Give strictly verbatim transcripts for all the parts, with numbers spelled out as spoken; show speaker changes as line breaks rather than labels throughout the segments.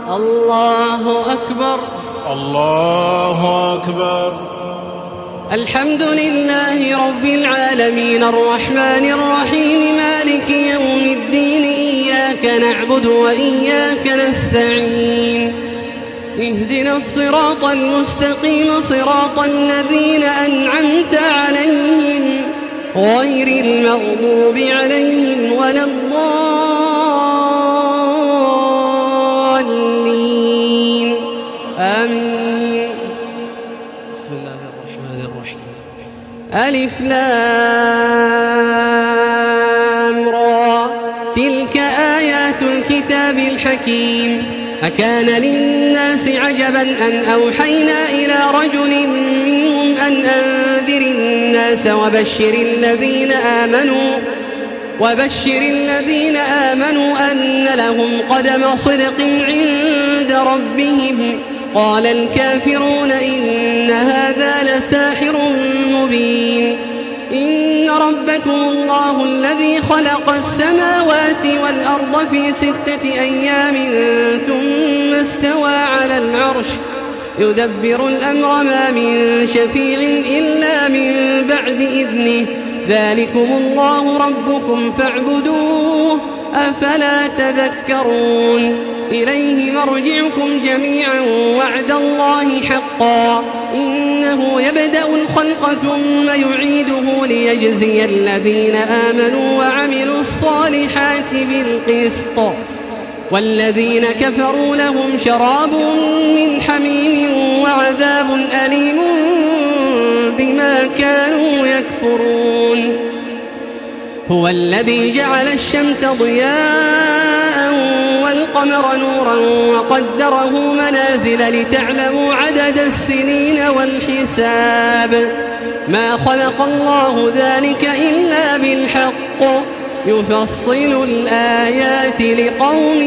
الله أكبر.
الله أكبر.
الحمد لله رب العالمين الرحمن الرحيم مالك يوم الدين إياك نعبد وإياك نستعين اهدنا الصراط المستقيم صراط الذين أنعمت عليهم غير المغضوب عليهم ولا الضالين آمين. بسم الله الرحمن الرحيم. ألف لام را تلك آيات الكتاب الحكيم. أكان للناس عجبا أن أوحينا إلى رجل منهم أن أنذر الناس وبشر الذين آمنوا وبشر الذين آمنوا أن لهم قدم صدق عند ربهم. قال الكافرون إن هذا لساحر مبين. إن ربكم الله الذي خلق السماوات والأرض في ستة أيام ثم استوى على العرش يدبر الأمر ما من شفيع إلا من بعد إذنه ذلكم الله ربكم فاعبدوه أفلا تذكرون. إليه مرجعكم جميعا وعد الله حقا إنه يبدأ الخلق ثم يعيده ليجزي الذين آمنوا وعملوا الصالحات بالقسط والذين كفروا لهم شراب من حميم وعذاب أليم بما كانوا يكفرون. هو الذي جعل الشمس ضياء والقمر نورا وقدره منازل لتعلموا عدد السنين والحساب ما خلق الله ذلك إلا بالحق يفصل الآيات لقوم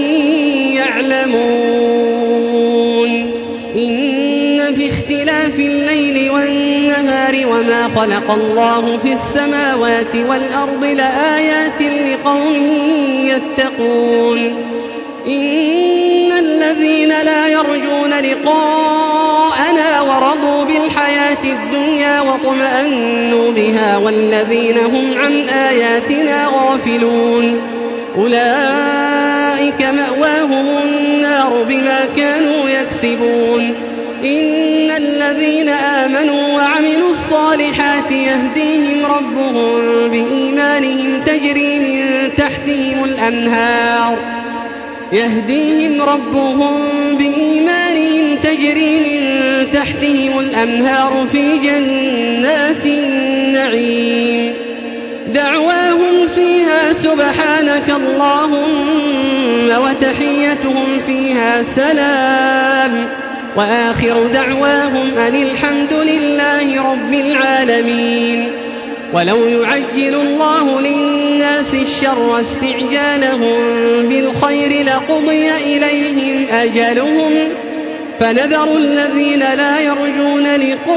يعلمون. إن في اختلاف الليل والنهار وما خلق الله في السماوات والأرض لآيات لقوم يتقون. إن الذين لا يرجون لقاءنا ورضوا بالحياة الدنيا واطمأنوا بها والذين هم عن آياتنا غافلون أولئك مأواهم النار بما كانوا يكسبون. إن الذين آمنوا وعملوا الصالحات يهديهم ربهم بإيمانهم تجري من تحتهم الأنهار يهديهم ربهم بإيمانهم تجري من تحتهم الأنهار في جنات النعيم دعواهم فيها سبحانك اللهم وتحيتهم فيها سلام وآخر دعواهم أن الحمد لله رب العالمين. ولو يعجل الله للناس الشر استعجالهم بالخير لقضي إليهم أجلهم فنذر الذين لا يرجون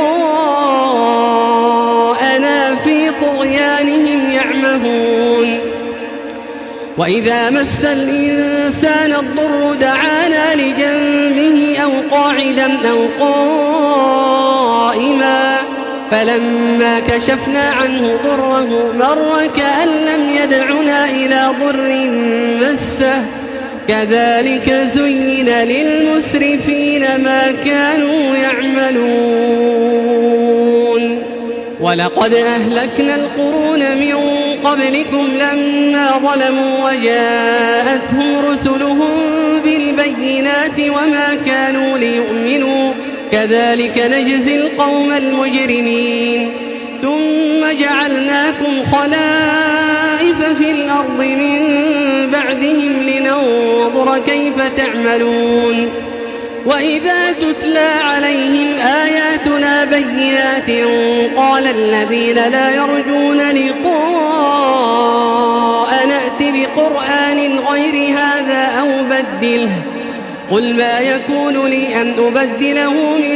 لقاءنا في طغيانهم يعمهون. وإذا مس الإنسان الضر دعانا لجنبه أو قاعدا أو قائما فلما كشفنا عنه ضره مر كأن لم يدعنا إلى ضر مسه كذلك زين للمسرفين ما كانوا يعملون. ولقد أهلكنا القرون من قبلكم لما ظلموا وجاءتهم رسلهم بالبينات وما كانوا ليؤمنوا كذلك نجزي القوم المجرمين. ثم جعلناكم خلائف في الأرض من بعدهم لننظر كيف تعملون. وإذا تتلى عليهم آياتنا بينات قال الذين لا يرجون لقاء نأت بقرآن غير هذا أو بدله قل ما يكون لي أن أبدله من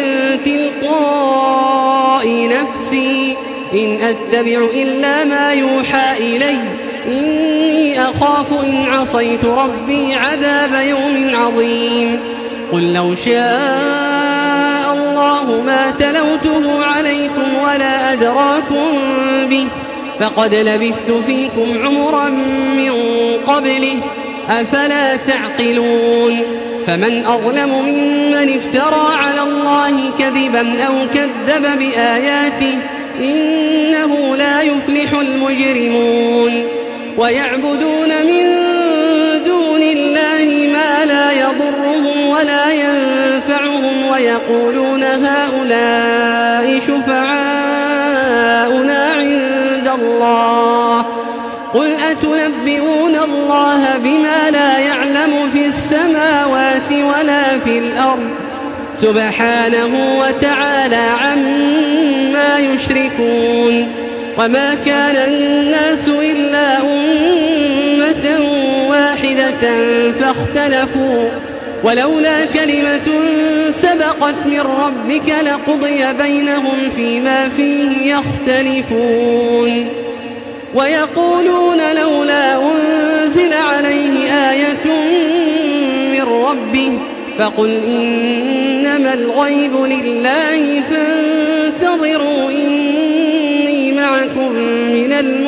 تلقاء نفسي إن أتبع إلا ما يوحى إلي إني أخاف إن عصيت ربي عذاب يوم عظيم قل لو شاء الله ما تلوته عليكم ولا أدراكم به فقد لبثت فيكم عمرا من قبله أفلا تعقلون فمن أظلم ممن افترى على الله كذبا أو كذب بآياته إنه لا يفلح المجرمون ويعبدون من دون الله ما لا يضرهم ولا ينفعهم ويقولون هؤلاء شفعاؤنا عند الله قل أتنبئون الله بما لا يعلم في السماوات ولا في الأرض سبحانه وتعالى عما يشركون وما كان الناس إلا أمة واحدة فاختلفوا ولولا كلمة سبقت من ربك لقضي بينهم فيما فيه يختلفون ويقولون لولا أنزل عليه آية من ربه فقل إنما الغيب لله فانتظروا إني معكم من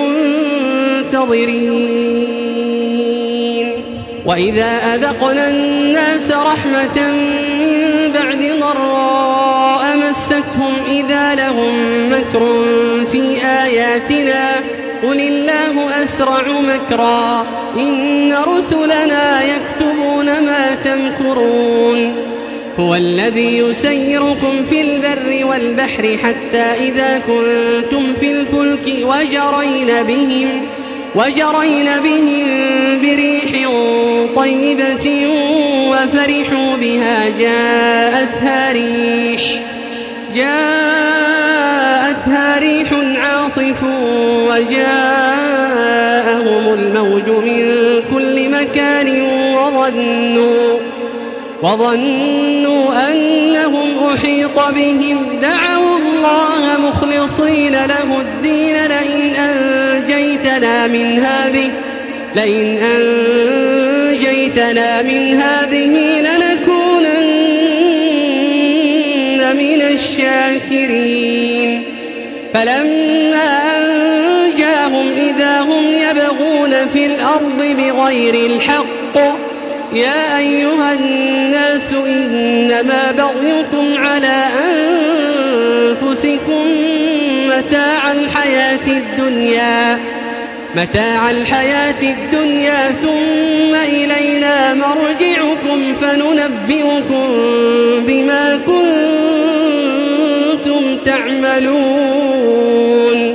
المنتظرين وإذا أذقنا الناس رحمة من بعد ضراء مستهم إذا لهم مكر في آياتنا قل الله أسرع مكرا إن رسلنا يكتبون ما تمكرون هو الذي يسيركم في البر والبحر حتى إذا كنتم في الفلك وجرين بهم وجرين بهم بريح طيبة وفرحوا بها جاءتها ريح جاءتها ريح عاصف وجاءهم الموج من كل مكان وظنوا وظنوا أنهم أحيط بهم دعوا الله مخلصين له الدين لئن أنجيتنا من هذه لئن أنجيتنا من هذه لنكونن من الشاكرين فلما أنجاهم إذا هم يبغون في الأرض بغير الحق يا أيها الناس إنما بغيكم على أنفسكم متاع الحياة الدنيا متاع الحياة الدنيا ثم إلينا مرجعكم فننبئكم بما كنتم تعملون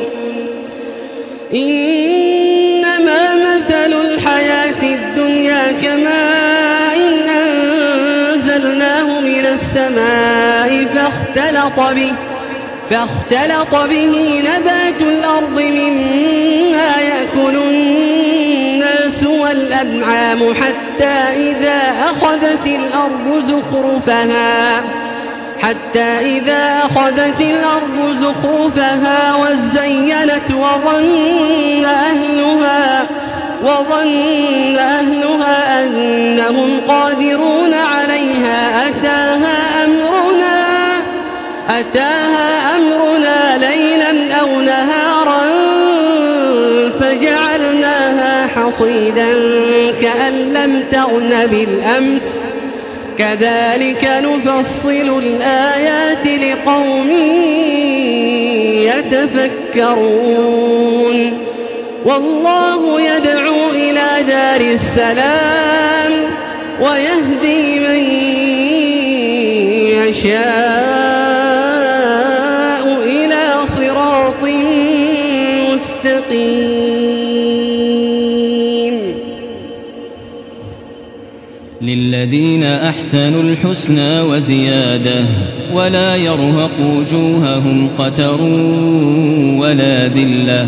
إنما مثل الحياة الدنيا كماء أنزلناه من السماء فاختلط به فاختلط به نبات الأرض مما يأكل الناس والأنعام حتى إذا أخذت الأرض زخرفها حتى إذا أخذت الأرض زخرفها وزينت وظن أهلها وظن أهلها أنهم قادرون عليها أتاها أمرنا أتاها أمرنا ليلا أو نهارا فجعلناها حصيدا كأن لم تغن بالأمس كذلك نفصل الآيات لقوم يتفكرون والله يدعو إلى دار السلام ويهدي من يشاء إلى صراط مستقيم
للذين أحسنوا الحسنى وزيادة ولا يرهق وجوههم قتر ولا ذلة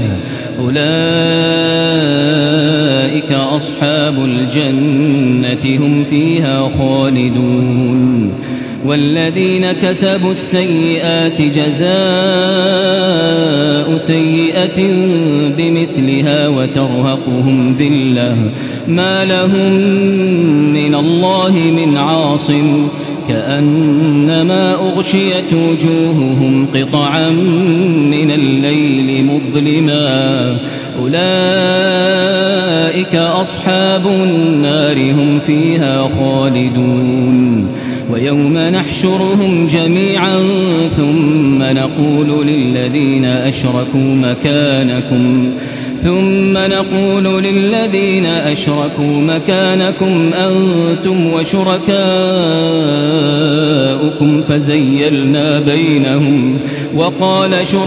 أولئك أصحاب الجنة هم فيها خالدون والذين كسبوا السيئات جزاء سيئة بمثلها وترهقهم ذلة ما لهم من الله من عاصم كأنما أغشيت وجوههم قطعا من الليل مظلما أولئك أصحاب النار هم فيها خالدون ويوم نحشرهم جميعا ثم نقول للذين أشركوا مكانكم ثم نقول للذين أشركوا مكانكم أنتم وشركاؤكم فزيلنا بينهم وقال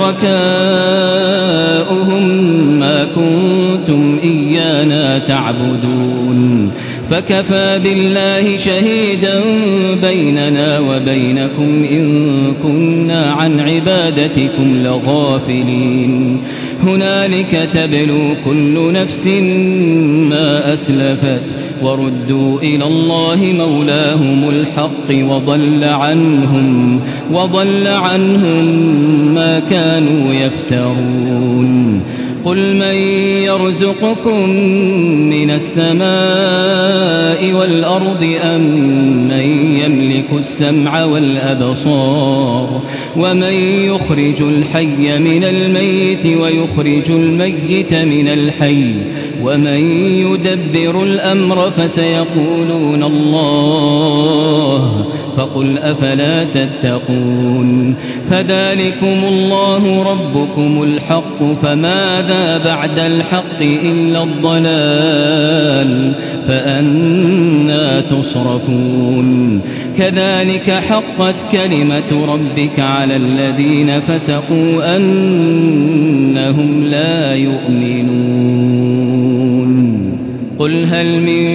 شركاؤهم ما كنتم إيانا تعبدون فكفى بالله شهيدا بيننا وبينكم إن كنا عن عبادتكم لغافلين هنالك تبلو كل نفس ما أسلفت وردوا إلى الله مولاهم الحق وضل عنهم وضل عنهم ما كانوا يفترون قل من يرزقكم من السماء والأرض أم من يملك السمع والأبصار ومن يخرج الحي من الميت ويخرج الميت من الحي ومن يدبر الأمر فسيقولون الله فقل أفلا تتقون فذلكم الله ربكم الحق فماذا بعد الحق إلا الضلال فأنى تصرفون كذلك حقت كلمة ربك على الذين فسقوا أنهم لا يؤمنون قل هل من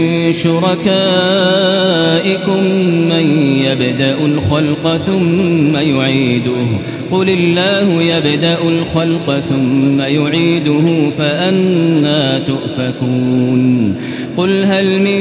شركائكم من يبدأ الخلق ثم يعيده قل الله يبدأ الخلق ثم يعيده فأنى تؤفكون قل هل من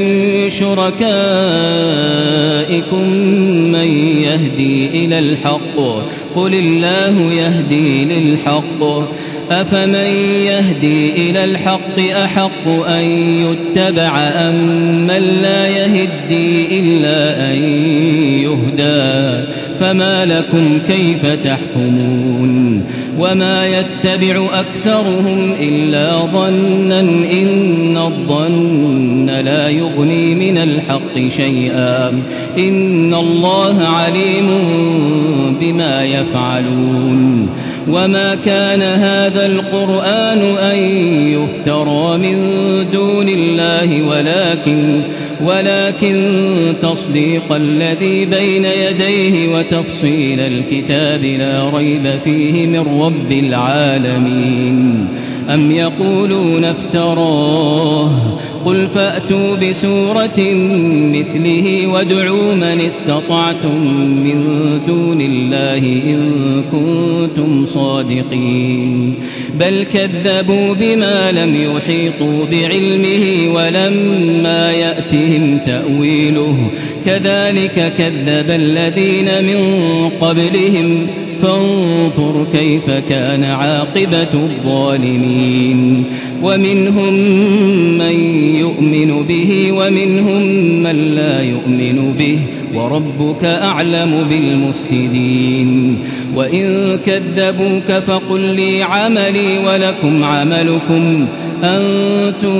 شركائكم من يهدي إلى الحق قل الله يهدي للحق أفمن يهدي إلى الحق أحق أن يتبع أم من لا يهدي إلا أن يهدى فما لكم كيف تحكمون وما يتبع أكثرهم إلا ظنا إن الظن لا يغني من الحق شيئا إن الله عليم بما يفعلون وما كان هذا القرآن أن يفترى من دون الله ولكن ولكن تصديق الذي بين يديه وتفصيل الكتاب لا ريب فيه من رب العالمين أم يقولون افتراه قل فأتوا بسورة مثله وادعوا من استطعتم من دون الله إن كنتم صادقين بل كذبوا بما لم يحيطوا بعلمه ولما يأتهم تأويله كذلك كذب الذين من قبلهم فانظر كيف كان عاقبة الظالمين ومنهم من يؤمن به ومنهم من لا يؤمن به وربك أعلم بالمفسدين وإن كذبوك فقل لي عملي ولكم عملكم أنتم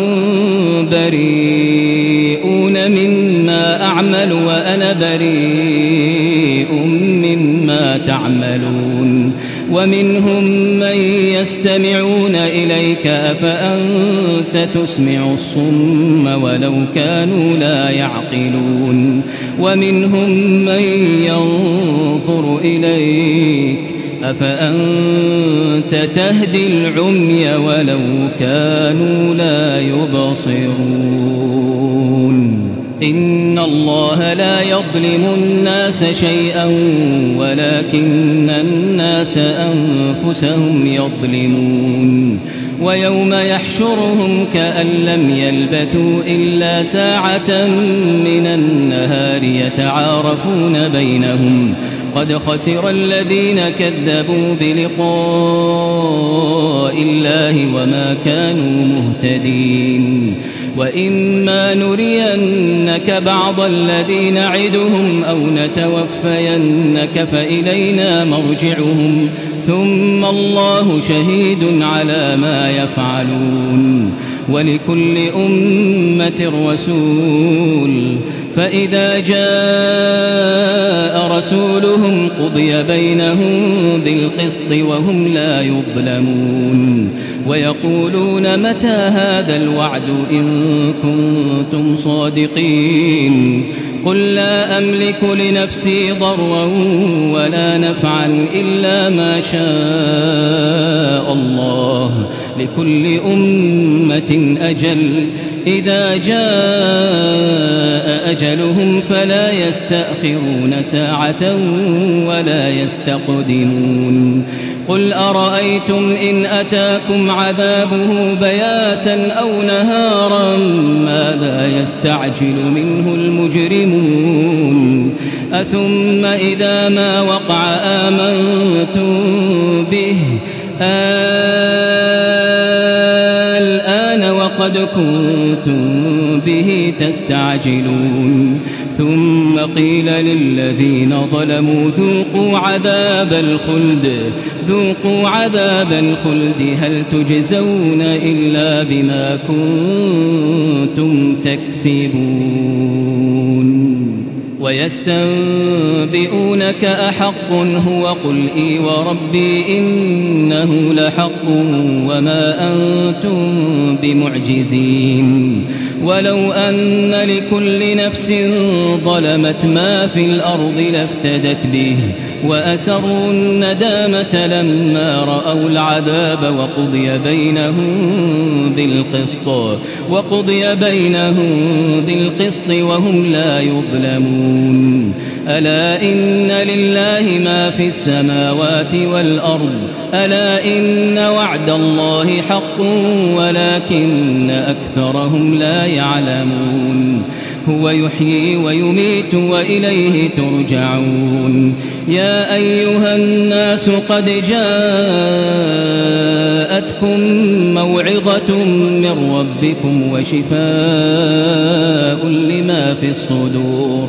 بريئون مما أعمل وأنا بريء مما تعملون ومنهم من يستمعون إليك أفأنت تسمع الصم ولو كانوا لا يعقلون ومنهم من ينظر إليك أفأنت تهدي العمي ولو كانوا لا يبصرون إن الله لا يظلم الناس شيئا ولكن الناس أنفسهم يظلمون ويوم يحشرهم كأن لم يلبثوا إلا ساعة من النهار يتعارفون بينهم قد خسر الذين كذبوا بلقاء الله وما كانوا مهتدين وإما نرينك بعض الذي نعدهم أو نتوفينك فإلينا مرجعهم ثم الله شهيد على ما يفعلون ولكل أمة رسول فإذا جاء رسولهم قضي بينهم بالقسط وهم لا يظلمون ويقولون متى هذا الوعد إن كنتم صادقين قل لا أملك لنفسي ضرا ولا نفعا إلا ما شاء الله لكل أمة أجل إذا جاء أجلهم فلا يستأخرون ساعة ولا يستقدمون قل أرأيتم إن أتاكم عذابه بياتا أو نهارا ماذا يستعجل منه المجرمون أثم إذا ما وقع آمنتم به الآن وقد كنتم به تستعجلون ثم قيل للذين ظلموا ذوقوا عذاب الخلد ذوقوا عذاب الخلد هل تجزون إلا بما كنتم تكسبون ويستنبئونك أحق هو قل إي وربي إنه لحق وما أنتم بمعجزين ولو أن لكل نفس ظلمت ما في الأرض لافتدت به وأسروا الندامة لما رأوا العذاب وقضي بينهم بالقسط وقضي بينهم بالقسط وهم لا يظلمون ألا إن لله ما في السماوات والأرض ألا إن وعد الله حق ولكن أكثرهم لا يعلمون هو يحيي ويميت وإليه ترجعون يا أيها الناس قد جاءتكم موعظة من ربكم وشفاء لما في الصدور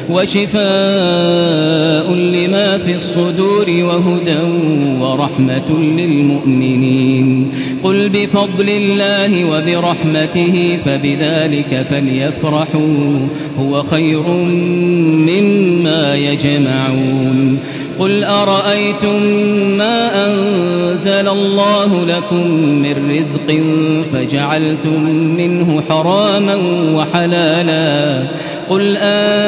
وشفاء لما في الصدور وهدى ورحمة للمؤمنين قل بفضل الله وبرحمته فبذلك فليفرحوا هو خير مما يجمعون قل أرأيتم ما أنزل الله لكم من رزق فجعلتم منه حراما وحلالا قل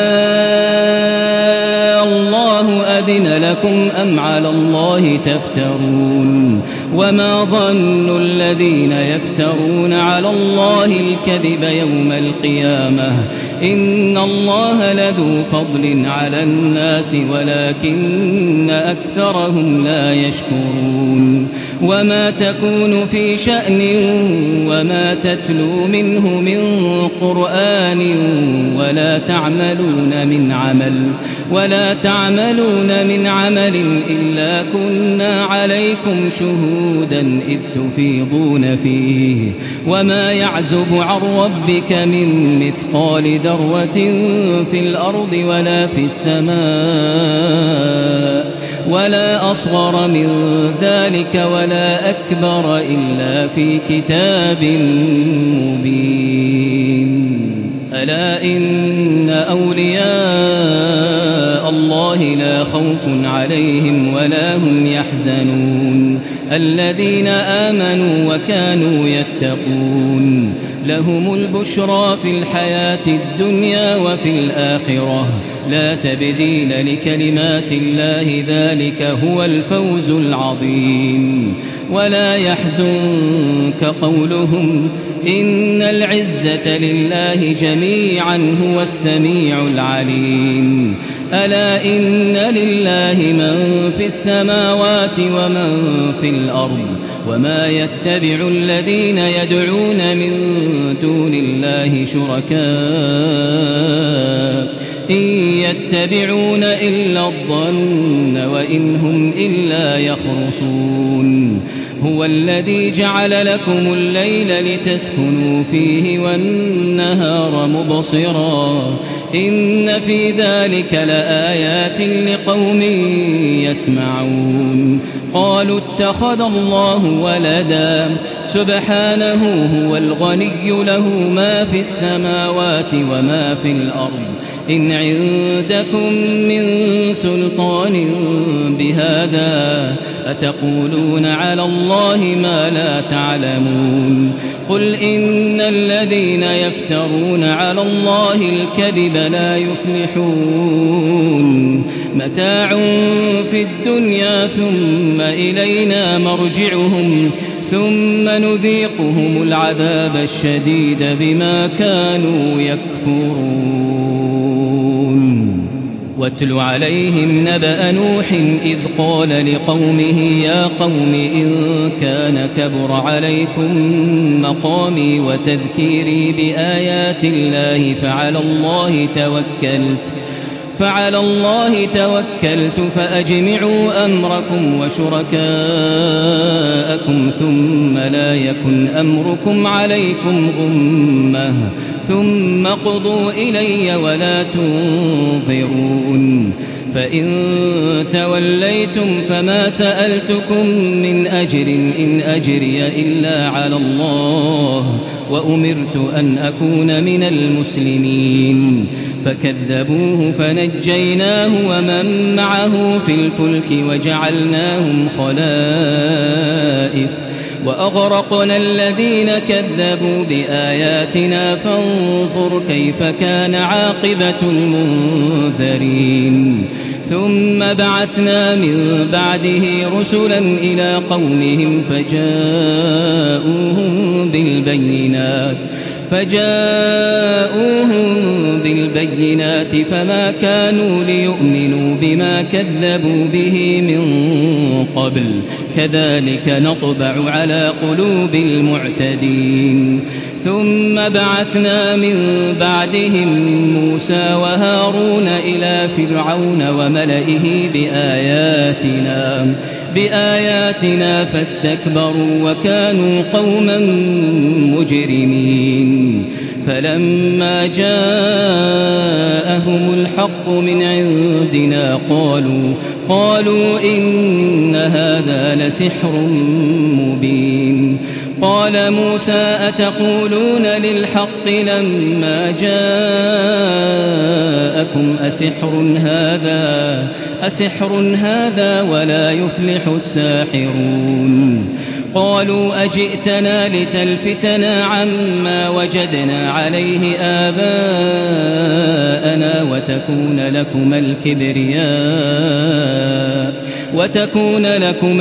آه الله أذن لكم أم على الله تفترون وما ظن الذين يفترون على الله الكذب يوم القيامة إن الله لذو فضل على الناس ولكن أكثرهم لا يشكرون وما تكون في شأن وما تتلو منه من قرآن ولا تعملون من عمل ولا تعملون من عمل إلا كنا عليكم شهودا إذ تفيضون فيه وما يعزب عن ربك من مثقال ذرة في الأرض ولا في السماء ولا أصغر من ذلك ولا أكبر إلا في كتاب مبين ألا إن أولياء الله لا خوف عليهم ولا هم يحزنون الذين آمنوا وكانوا يتقون لهم البشرى في الحياة الدنيا وفي الآخرة لا تبديل لكلمات الله ذلك هو الفوز العظيم ولا يحزنك قولهم إن العزة لله جميعا هو السميع العليم ألا إن لله من في السماوات ومن في الأرض وما يتبع الذين يدعون من دون الله شركاء إن يتبعون إلا الظن وإن هم إلا يخرصون هو الذي جعل لكم الليل لتسكنوا فيه والنهار مبصرا إن في ذلك لآيات لقوم يسمعون قالوا اتخذ الله ولدا سبحانه هو الغني له ما في السماوات وما في الأرض إن عندكم من سلطان بهذا أتقولون على الله ما لا تعلمون قل إن الذين يفترون على الله الكذب لا يفلحون متاع في الدنيا ثم إلينا مرجعهم ثم نذيقهم العذاب الشديد بما كانوا يكفرون واتل عليهم نبأ نوح إذ قال لقومه يا قوم إن كان كبر عليكم مقامي وتذكيري بآيات الله فعلى الله توكلت فعلى الله توكلت فأجمعوا أمركم وشركاءكم ثم لا يكن أمركم عليكم غمة ثم قضوا إلي ولا تنظرون فإن توليتم فما سألتكم من أجر إن أجري إلا على الله وأمرت أن أكون من المسلمين فكذبوه فنجيناه ومن معه في الفلك وجعلناهم خلائف وأغرقنا الذين كذبوا بآياتنا فانظر كيف كان عاقبة المنذرين ثم بعثنا من بعده رسلا إلى قومهم فجاءوهم بالبينات فجاءوهم بالبينات فما كانوا ليؤمنوا بما كذبوا به من قبل كذلك نطبع على قلوب المعتدين ثم بعثنا من بعدهم موسى وهارون إلى فرعون وملئه بآياتنا بآياتنا فاستكبروا وكانوا قوما مجرمين فلما جاءهم الحق من عندنا قالوا قالوا إن هذا لسحر مبين قال موسى أتقولون للحق لما جاءكم أسحر هذا أسحر هذا ولا يفلح الساحرون قالوا أجئتنا لتلفتنا عما وجدنا عليه آباءنا وتكون لكما الكبرياء وتكون لكما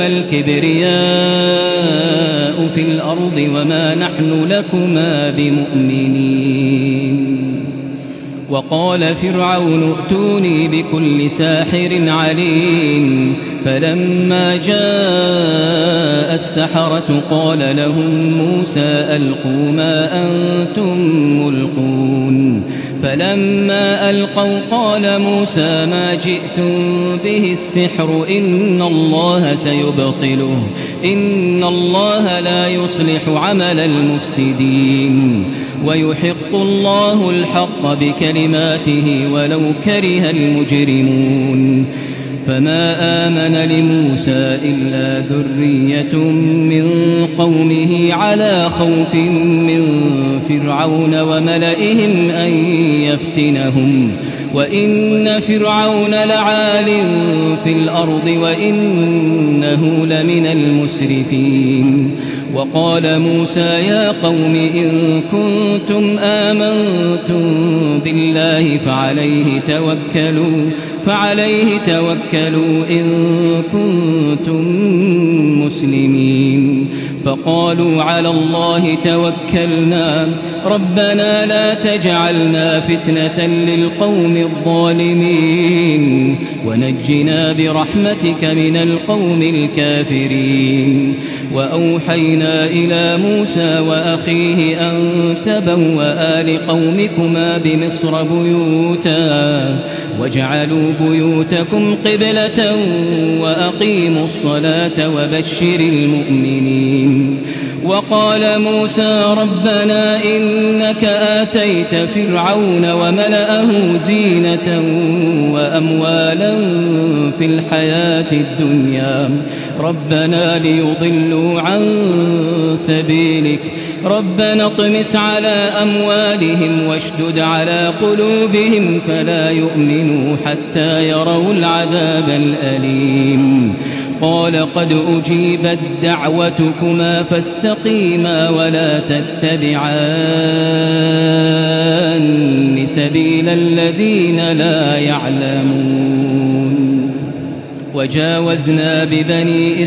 الكبرياء في الأرض وما نحن لكما بمؤمنين وقال فرعون ائتوني بكل ساحر عليم فلما جاء السحرة قال لهم موسى ألقوا ما أنتم ملقون فلما ألقوا قال موسى ما جئتم به السحر إن الله سيبطله إن الله لا يصلح عمل المفسدين ويحق الله الحق بكلماته ولو كره المجرمون فما آمن لموسى إلا ذرية من قومه على خوف من فرعون وملئهم أن يفتنهم وإن فرعون لعال في الأرض وإنه لمن المسرفين وقال موسى يا قوم إن كنتم آمنتم بالله فعليه توكلوا فعليه توكلوا إن كنتم مسلمين فقالوا على الله توكلنا ربنا لا تجعلنا فتنة للقوم الظالمين ونجنا برحمتك من القوم الكافرين وأوحينا إلى موسى وأخيه أن تبوأ لقومكما بمصر بيوتا واجعلوا بيوتكم قبلة وأقيموا الصلاة وبشر المؤمنين وقال موسى ربنا إنك آتيت فرعون وملأه زينة وأموالا في الحياة الدنيا ربنا ليضلوا عن سبيلك ربنا اطمس على أموالهم واشدد على قلوبهم فلا يؤمنوا حتى يروا العذاب الأليم قال قد أجيبت دعوتكما فاستقيما ولا تتبعان سبيل الذين لا يعلمون وجاوزنا ببني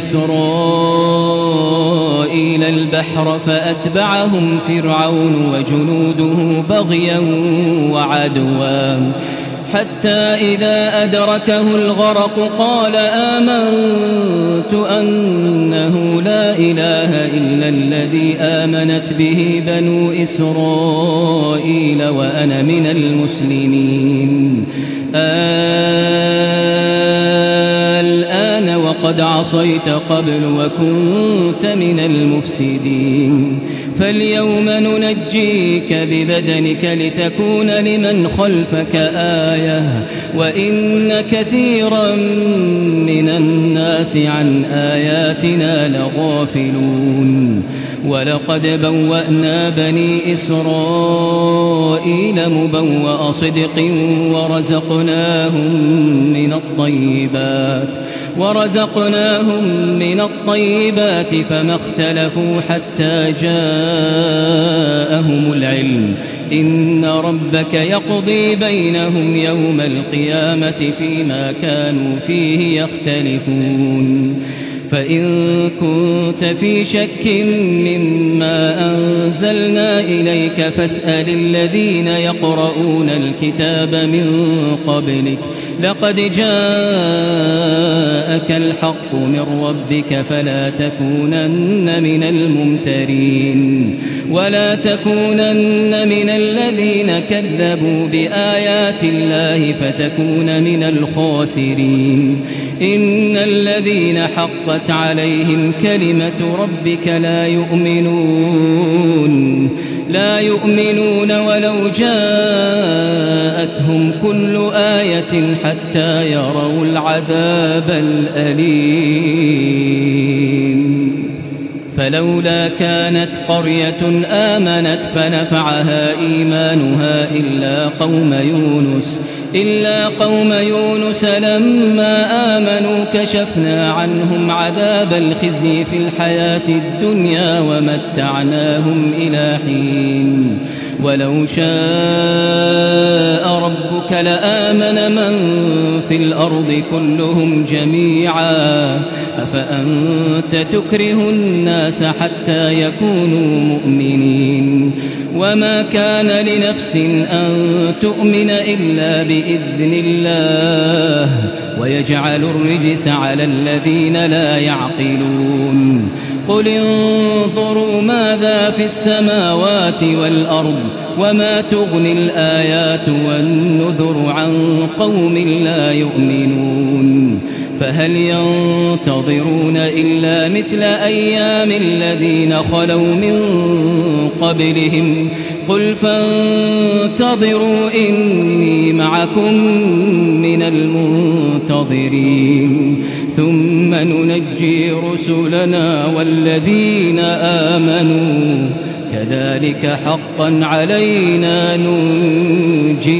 إسرائيل البحر فأتبعهم فرعون وجنوده بغيا وعدوا حتى إذا أدركه الغرق قال آمنت أنه لا إله إلا الذي آمنت به بنو إسرائيل وأنا من المسلمين الآن وقد عصيت قبل وكنت من المفسدين فاليوم ننجيك ببدنك لتكون لمن خلفك آية وإن كثيرا من الناس عن آياتنا لغافلون ولقد بوأنا بني إسرائيل مبوأ صدق ورزقناهم من الطيبات ورزقناهم من الطيبات فما اختلفوا حتى جاءهم العلم إن ربك يقضي بينهم يوم القيامة فيما كانوا فيه يختلفون فإن كنت في شك مما أنزلنا إليك فاسأل الذين يقرؤون الكتاب من قبلك لقد جاءك الحق من ربك فلا تكونن من الممترين ولا تكونن من الذين كذبوا بآيات الله فتكون من الخاسرين إن الذين حقت عليهم كلمة ربك لا يؤمنون لا يؤمنون ولو جاءتهم كل آية حتى يروا العذاب الأليم فلولا كانت قرية آمنت فنفعها إيمانها إلا قوم يونس إلا قوم يونس لما آمنوا كشفنا عنهم عذاب الخزي في الحياة الدنيا ومتعناهم إلى حين ولو شاء ربك لآمن من في الأرض كلهم جميعا أفأنت تكره الناس حتى يكونوا مؤمنين وما كان لنفس أن تؤمن إلا بإذن الله ويجعل الرجس على الذين لا يعقلون قل انظروا ماذا في السماوات والأرض وما تغني الآيات والنذر عن قوم لا يؤمنون فهل ينتظرون إلا مثل أيام الذين خلوا من قبلهم قل فانتظروا إني معكم من المنتظرين ثم ننجي رسلنا والذين آمنوا كذلك حقا علينا ننجي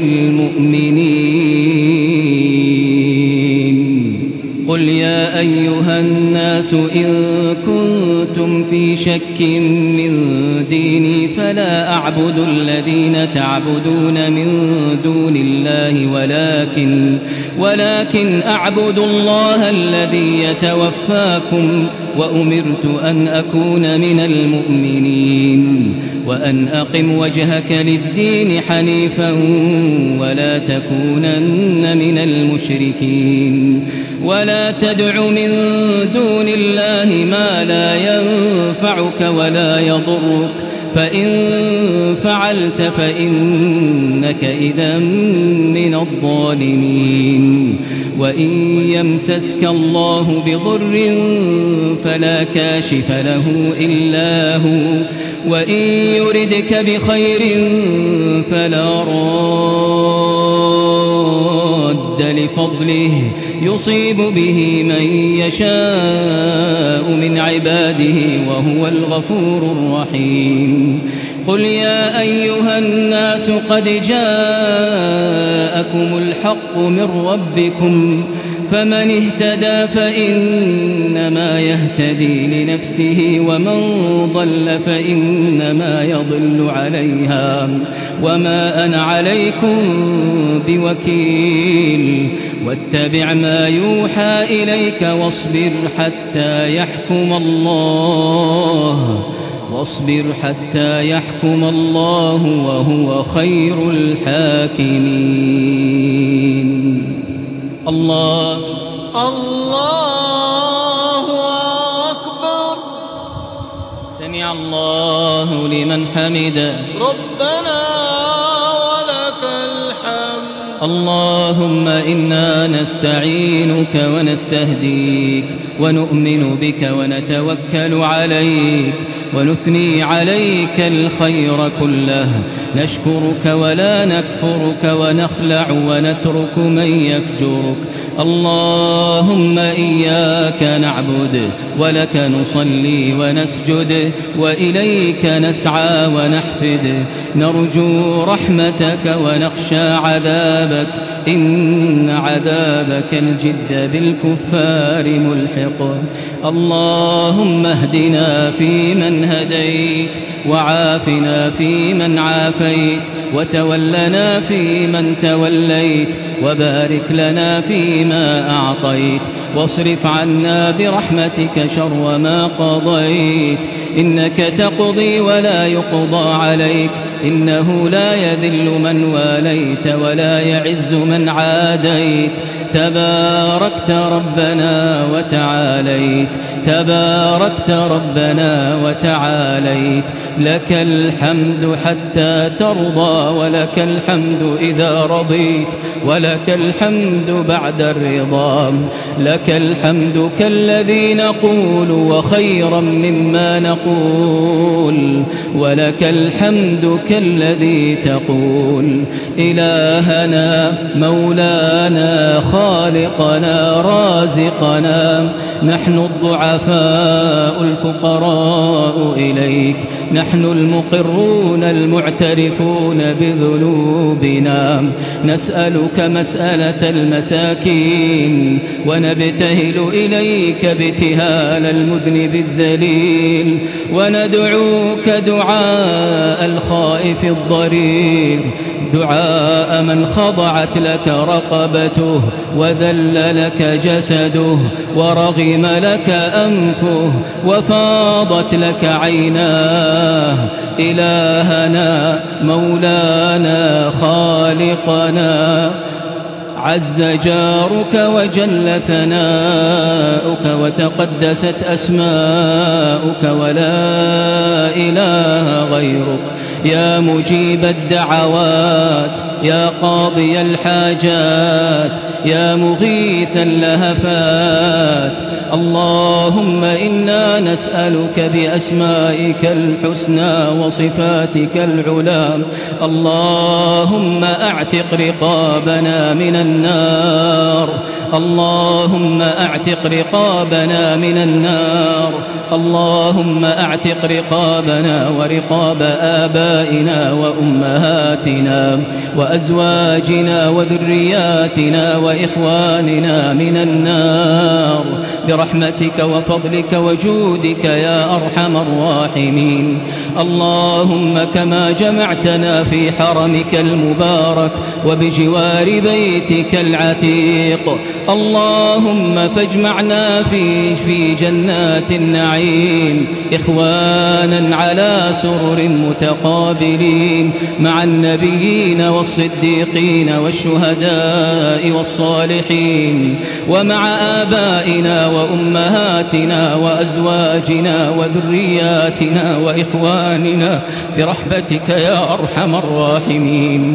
المؤمنين قل يا أيها الناس إن كنتم في شك من ديني فلا ولا أعبد الذين تعبدون من دون الله ولكن ولكن أعبد الله الذي يتوفاكم وأمرت أن أكون من المؤمنين وأن أقم وجهك للدين حنيفا ولا تكونن من المشركين ولا تدع من دون الله ما لا ينفعك ولا يضرك فإن فعلت فإنك إذا من الظالمين وإن يمسسك الله بضر فلا كاشف له إلا هو وإن يردك بخير فلا راد لفضله يصيب به من يشاء من عباده وهو الغفور الرحيم قل يا أيها الناس قد جاءكم الحق من ربكم فمن اهتدى فإنما يهتدي لنفسه ومن ضل فإنما يضل عليها وما أنا عليكم بوكيل واتبع ما يوحى إليك واصبر حتى يحكم الله واصبر حتى يحكم الله وهو خير الحاكمين الله
الله أكبر
سمع الله لمن حمده
ربنا ولك الحمد
اللهم إنا نستعينك ونستهديك ونؤمن بك ونتوكل عليك ونثني عليك الخير كله نشكرك ولا نكفرك ونخلع ونترك من يفجرك اللهم إياك نعبد ولك نصلي ونسجد وإليك نسعى ونحفد نرجو رحمتك ونخشى عذابك إن عذابك الجد بالكفار ملحق اللهم اهدنا فيمن هديت وعافنا فيمن عافيت وتولنا فيمن توليت وبارك لنا فيما أعطيت واصرف عنا برحمتك شر ما قضيت إنك تقضي ولا يقضى عليك إنه لا يذل من واليت ولا يعز من عاديت تباركت ربنا وتعاليت تباركت ربنا وتعاليت لك الحمد حتى ترضى ولك الحمد إذا رضيت ولك الحمد بعد الرضا لك الحمد كالذي نقول وخيرا مما نقول ولك الحمد كالذي تقول إلهنا مولانا خالقنا رازقنا نحن الضعفاء الفقراء إليك نحن المقرون المعترفون بذنوبنا نسألك مسألة المساكين ونبتهل إليك ابتهال المذنب الذليل وندعوك دعاء الخائف الضرير دعاء من خضعت لك رقبته وذل لك جسده ورغم لك أنفه وفاضت لك عيناه إلهنا مولانا خالقنا عز جارك وجل ثناؤك وتقدست أسماؤك ولا إله غيرك يا مجيب الدعوات يا قاضي الحاجات يا مغيث اللهفات اللهم إنا نسألك بأسمائك الحسنى وصفاتك العلى اللهم أعتق رقابنا من النار اللهم أعتق رقابنا من النار اللهم أعتق رقابنا ورقاب آبائنا وأمهاتنا وأزواجنا وذرياتنا وإخواننا من النار برحمتك وفضلك وجودك يا أرحم الراحمين. اللهم كما جمعتنا في حرمك المبارك وبجوار بيتك العتيق اللهم فاجمعنا في في جنات النعيم إخوانا على سرر متقابلين مع النبيين والصديقين والشهداء والصالحين ومع آبائنا وأمهاتنا وأزواجنا وذرياتنا وإخواننا برحمتك يا أرحم الراحمين.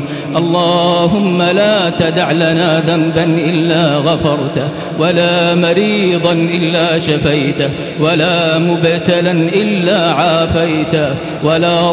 اللهم لا تدع لنا ذنبا إلا غفرته ولا مريضا إلا شفيته ولا مبتلا إلا عافيته ولا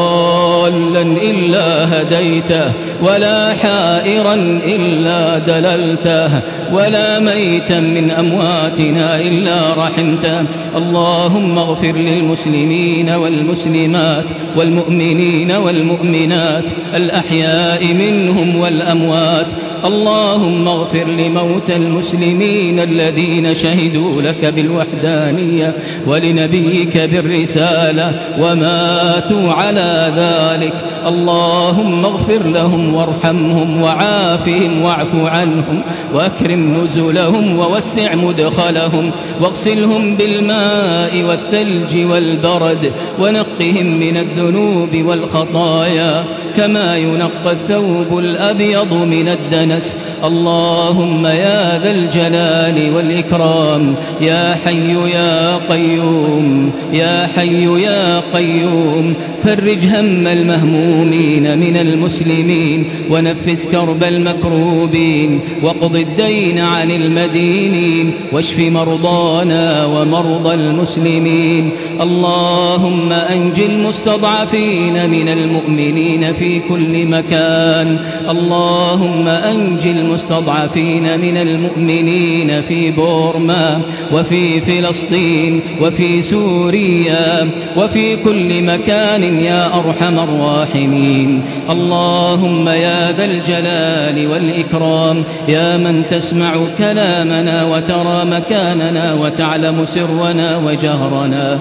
ضالا إلا هديته ولا حائرا إلا دللته ولا ميتا من أمواتنا إلا رحمته. اللهم اغفر للمسلمين والمسلمات والمؤمنين والمؤمنات الأحياء منهم والأموات. اللهم اغفر لموتى المسلمين الذين شهدوا لك بالوحدانية ولنبيك بالرسالة وماتوا على ذلك. اللهم اغفر لهم وارحمهم وعافهم واعف عنهم وأكرم نزلهم ووسع مدخلهم واغسلهم بالماء والثلج والبرد ونقهم من الذنوب والخطايا كما ينقى الثوب الأبيض من الدنس. اللهم يا ذا الجلال والإكرام يا حي يا قيوم يا حي يا قيوم فرج هم المهمومين من المسلمين ونفس كرب المكروبين وقض الدين عن المدينين واشف مرضانا ومرضى المسلمين. اللهم أنج المستضعفين من المؤمنين في كل مكان. اللهم أنج المستضعفين من المؤمنين في بورما وفي فلسطين وفي سوريا وفي كل مكان يا أرحم الراحمين. اللهم يا ذا الجلال والإكرام يا من تسمع كلامنا وترى مكاننا وتعلم سرنا وجهرنا.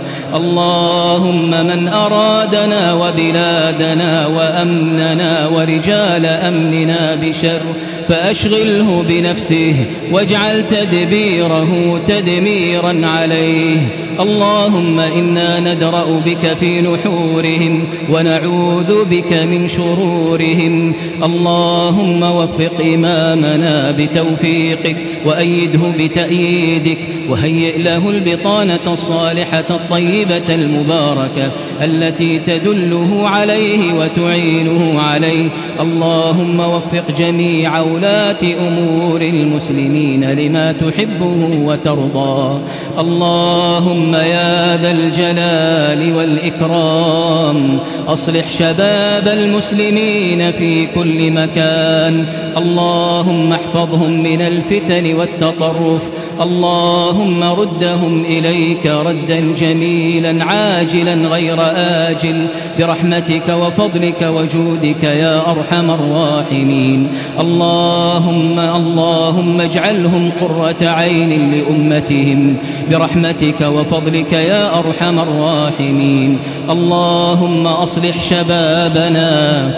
اللهم من أرادنا وبلادنا وأمننا ورجال أمننا بشر فأشغله بنفسه واجعل تدبيره تدميرا عليه. اللهم إنا ندرأ بك في نحورهم ونعوذ بك من شرورهم. اللهم وفق إمامنا بتوفيقك وأيده بتأييدك وهيئ له البطانة الصالحة الطيبة المباركة التي تدله عليه وتعينه عليه. اللهم وفق جميع ولاة أمور المسلمين لما تحبه وترضى. اللهم يا ذا الجلال والإكرام أصلح شباب المسلمين في كل مكان. اللهم احفظهم من الفتن والتطرف. اللهم ردهم إليك ردا جميلا عاجلا غير آجل برحمتك وفضلك وجودك يا أرحم الراحمين. اللهم اللهم اجعلهم قرة عين لأمتهم برحمتك وفضلك يا أرحم الراحمين. اللهم أصلح شبابنا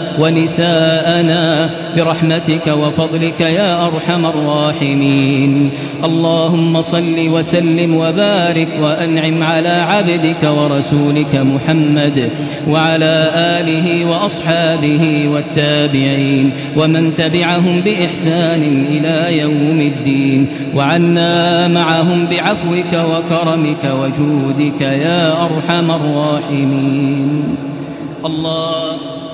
ونساءنا برحمتك وفضلك يا أرحم الراحمين. اللهم صل وسلم وبارك وأنعم على عبدك ورسولك محمد وعلى آله وأصحابه والتابعين ومن تبعهم بإحسان إلى يوم الدين وعنا معهم بعفوك وكرمك وجودك يا أرحم الراحمين. الله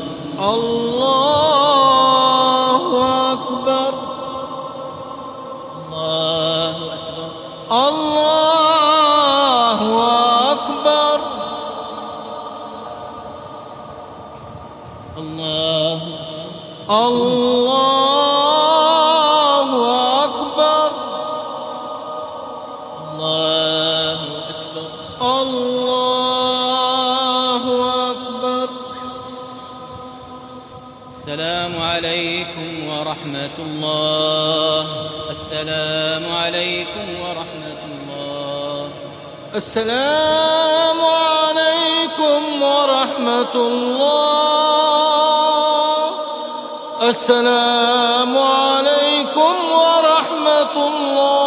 الله أكبر الله أكبر الله الله أكبر.
عليكم ورحمة الله. السلام عليكم ورحمة الله.
السلام عليكم ورحمة الله. السلام عليكم ورحمة الله.